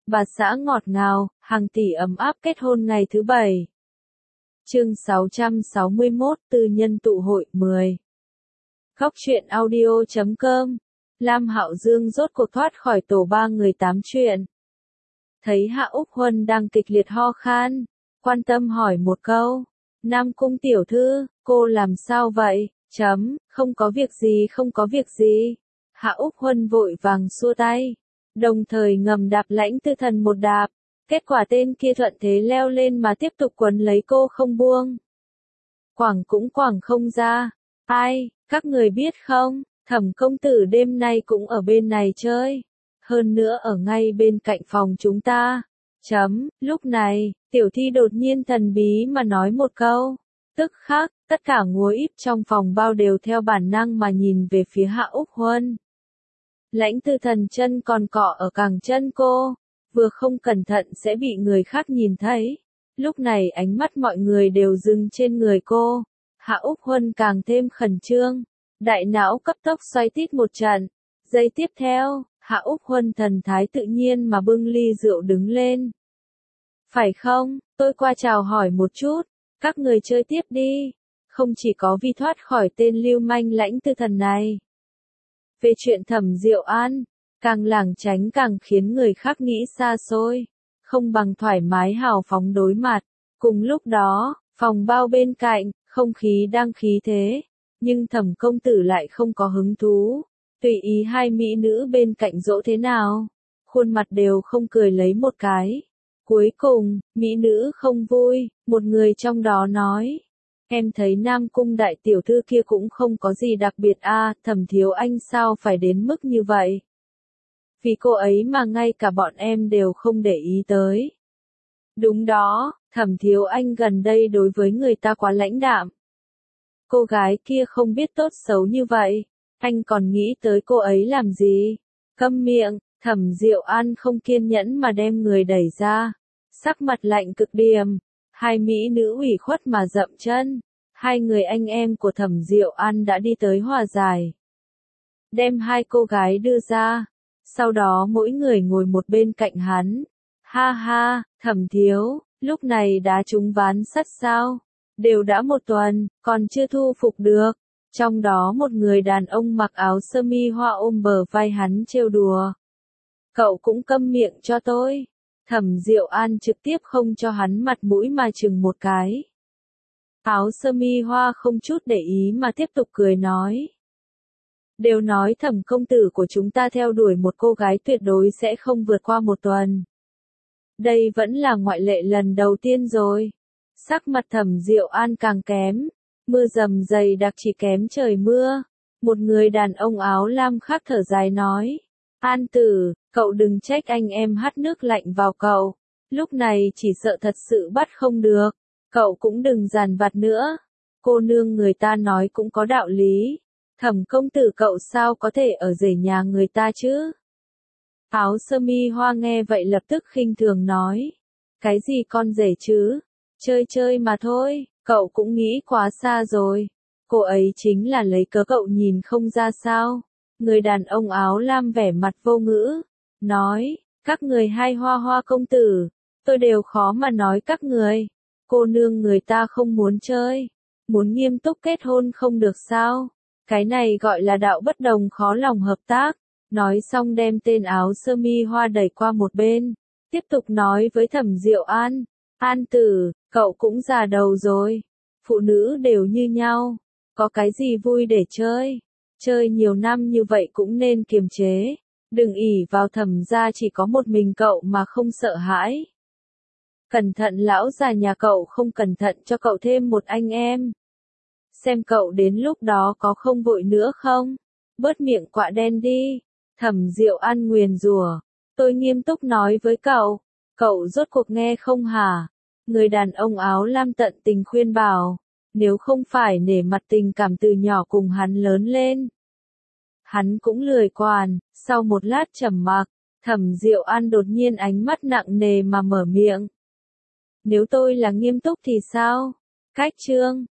bà xã ngọt ngào, hàng tỷ ấm áp kết hôn ngày thứ 7. Chương 661 Tư nhân tụ hội 10. Góc truyện audio.com. Lam Hạo Dương rốt cuộc thoát khỏi tổ 3 người 8 chuyện. Thấy Hạ Úc Huân đang kịch liệt ho khan, quan tâm hỏi một câu. Nam Cung tiểu thư, cô làm sao vậy? Không có việc gì, không có việc gì. Hạ Úc Huân vội vàng xua tay, đồng thời ngầm đạp Lãnh Tư Thần một đạp. Kết quả tên kia thuận thế leo lên mà tiếp tục quấn lấy cô không buông. Quảng cũng quảng không ra. Ai, các người biết không, Thẩm công tử đêm nay cũng ở bên này chơi. Hơn nữa ở ngay bên cạnh phòng chúng ta. Lúc này, Tiểu Thi đột nhiên thần bí mà nói một câu. Tức khắc, tất cả ngúa íp trong phòng bao đều theo bản năng mà nhìn về phía Hạ Úc Huân. Lãnh Tư Thần chân còn cọ ở cẳng chân cô, vừa không cẩn thận sẽ bị người khác nhìn thấy. Lúc này ánh mắt mọi người đều dừng trên người cô. Hạ Úc Huân càng thêm khẩn trương, đại não cấp tốc xoay tít một trận. Giây tiếp theo, Hạ Úc Huân thần thái tự nhiên mà bưng ly rượu đứng lên. Phải không, tôi qua chào hỏi một chút, các người chơi tiếp đi. Không chỉ có vì thoát khỏi tên lưu manh Lãnh Tư Thần này. Về chuyện Thẩm Diệu An, càng lảng tránh càng khiến người khác nghĩ xa xôi, không bằng thoải mái hào phóng đối mặt. Cùng lúc đó, phòng bao bên cạnh, không khí đang khí thế, nhưng Thẩm công tử lại không có hứng thú, tùy ý hai mỹ nữ bên cạnh dỗ thế nào, khuôn mặt đều không cười lấy một cái. Cuối cùng, mỹ nữ không vui, một người trong đó nói. Em thấy Nam Cung đại tiểu thư kia cũng không có gì đặc biệt a, Thẩm thiếu anh sao phải đến mức như vậy? Vì cô ấy mà ngay cả bọn em đều không để ý tới. Đúng đó, Thẩm thiếu anh gần đây đối với người ta quá lãnh đạm. Cô gái kia không biết tốt xấu như vậy, anh còn nghĩ tới cô ấy làm gì? Câm miệng, Thẩm Diệu An không kiên nhẫn mà đem người đẩy ra, sắc mặt lạnh cực điểm. Hai mỹ nữ ủy khuất mà dậm chân, hai người anh em của Thẩm Diệu An đã đi tới hòa giải. Đem hai cô gái đưa ra, sau đó mỗi người ngồi một bên cạnh hắn. Ha ha, Thẩm thiếu, lúc này đá trúng ván sắt sao? Đều đã một tuần, còn chưa thu phục được. Trong đó một người đàn ông mặc áo sơ mi hoa ôm bờ vai hắn trêu đùa. Cậu cũng câm miệng cho tôi. Thẩm Diệu An trực tiếp không cho hắn mặt mũi mà chừng một cái. Áo sơ mi hoa không chút để ý mà tiếp tục cười nói. Đều nói Thẩm công tử của chúng ta theo đuổi một cô gái tuyệt đối sẽ không vượt qua một tuần. Đây vẫn là ngoại lệ lần đầu tiên rồi. Sắc mặt Thẩm Diệu An càng kém, mưa rầm dày đặc chỉ kém trời mưa. Một người đàn ông áo lam khác thở dài nói. An tử, cậu đừng trách anh em hắt nước lạnh vào cậu. Lúc này chỉ sợ thật sự bắt không được. Cậu cũng đừng dằn vặt nữa. Cô nương người ta nói cũng có đạo lý. Thẩm công tử cậu sao có thể ở rể nhà người ta chứ? Áo sơ mi hoa nghe vậy lập tức khinh thường nói. Cái gì con rể chứ? Chơi chơi mà thôi, cậu cũng nghĩ quá xa rồi. Cô ấy chính là lấy cớ cậu nhìn không ra sao. Người đàn ông áo lam vẻ mặt vô ngữ, nói, các người hai hoa hoa công tử, tôi đều khó mà nói các người. Cô nương người ta không muốn chơi, muốn nghiêm túc kết hôn không được sao. Cái này gọi là đạo bất đồng khó lòng hợp tác. Nói xong đem tên áo sơ mi hoa đẩy qua một bên, tiếp tục nói với Thẩm Diệu An. An tử, cậu cũng già đầu rồi, phụ nữ đều như nhau, có cái gì vui để chơi. Chơi nhiều năm như vậy cũng nên kiềm chế, đừng ỷ vào Thẩm gia chỉ có một mình cậu mà không sợ hãi. Cẩn thận lão già nhà cậu không cẩn thận cho cậu thêm một anh em. Xem cậu đến lúc đó có không vội nữa không? Bớt miệng quạ đen đi. Thẩm Diệu An nguyền rủa. Tôi nghiêm túc nói với cậu, cậu rốt cuộc nghe không hả? Người đàn ông áo lam tận tình khuyên bảo, nếu không phải nể mặt tình cảm từ nhỏ cùng hắn lớn lên. Hắn cũng lười quản, sau một lát trầm mặc, Thẩm Diệu An đột nhiên ánh mắt nặng nề mà mở miệng. Nếu tôi là nghiêm túc thì sao? Cách chương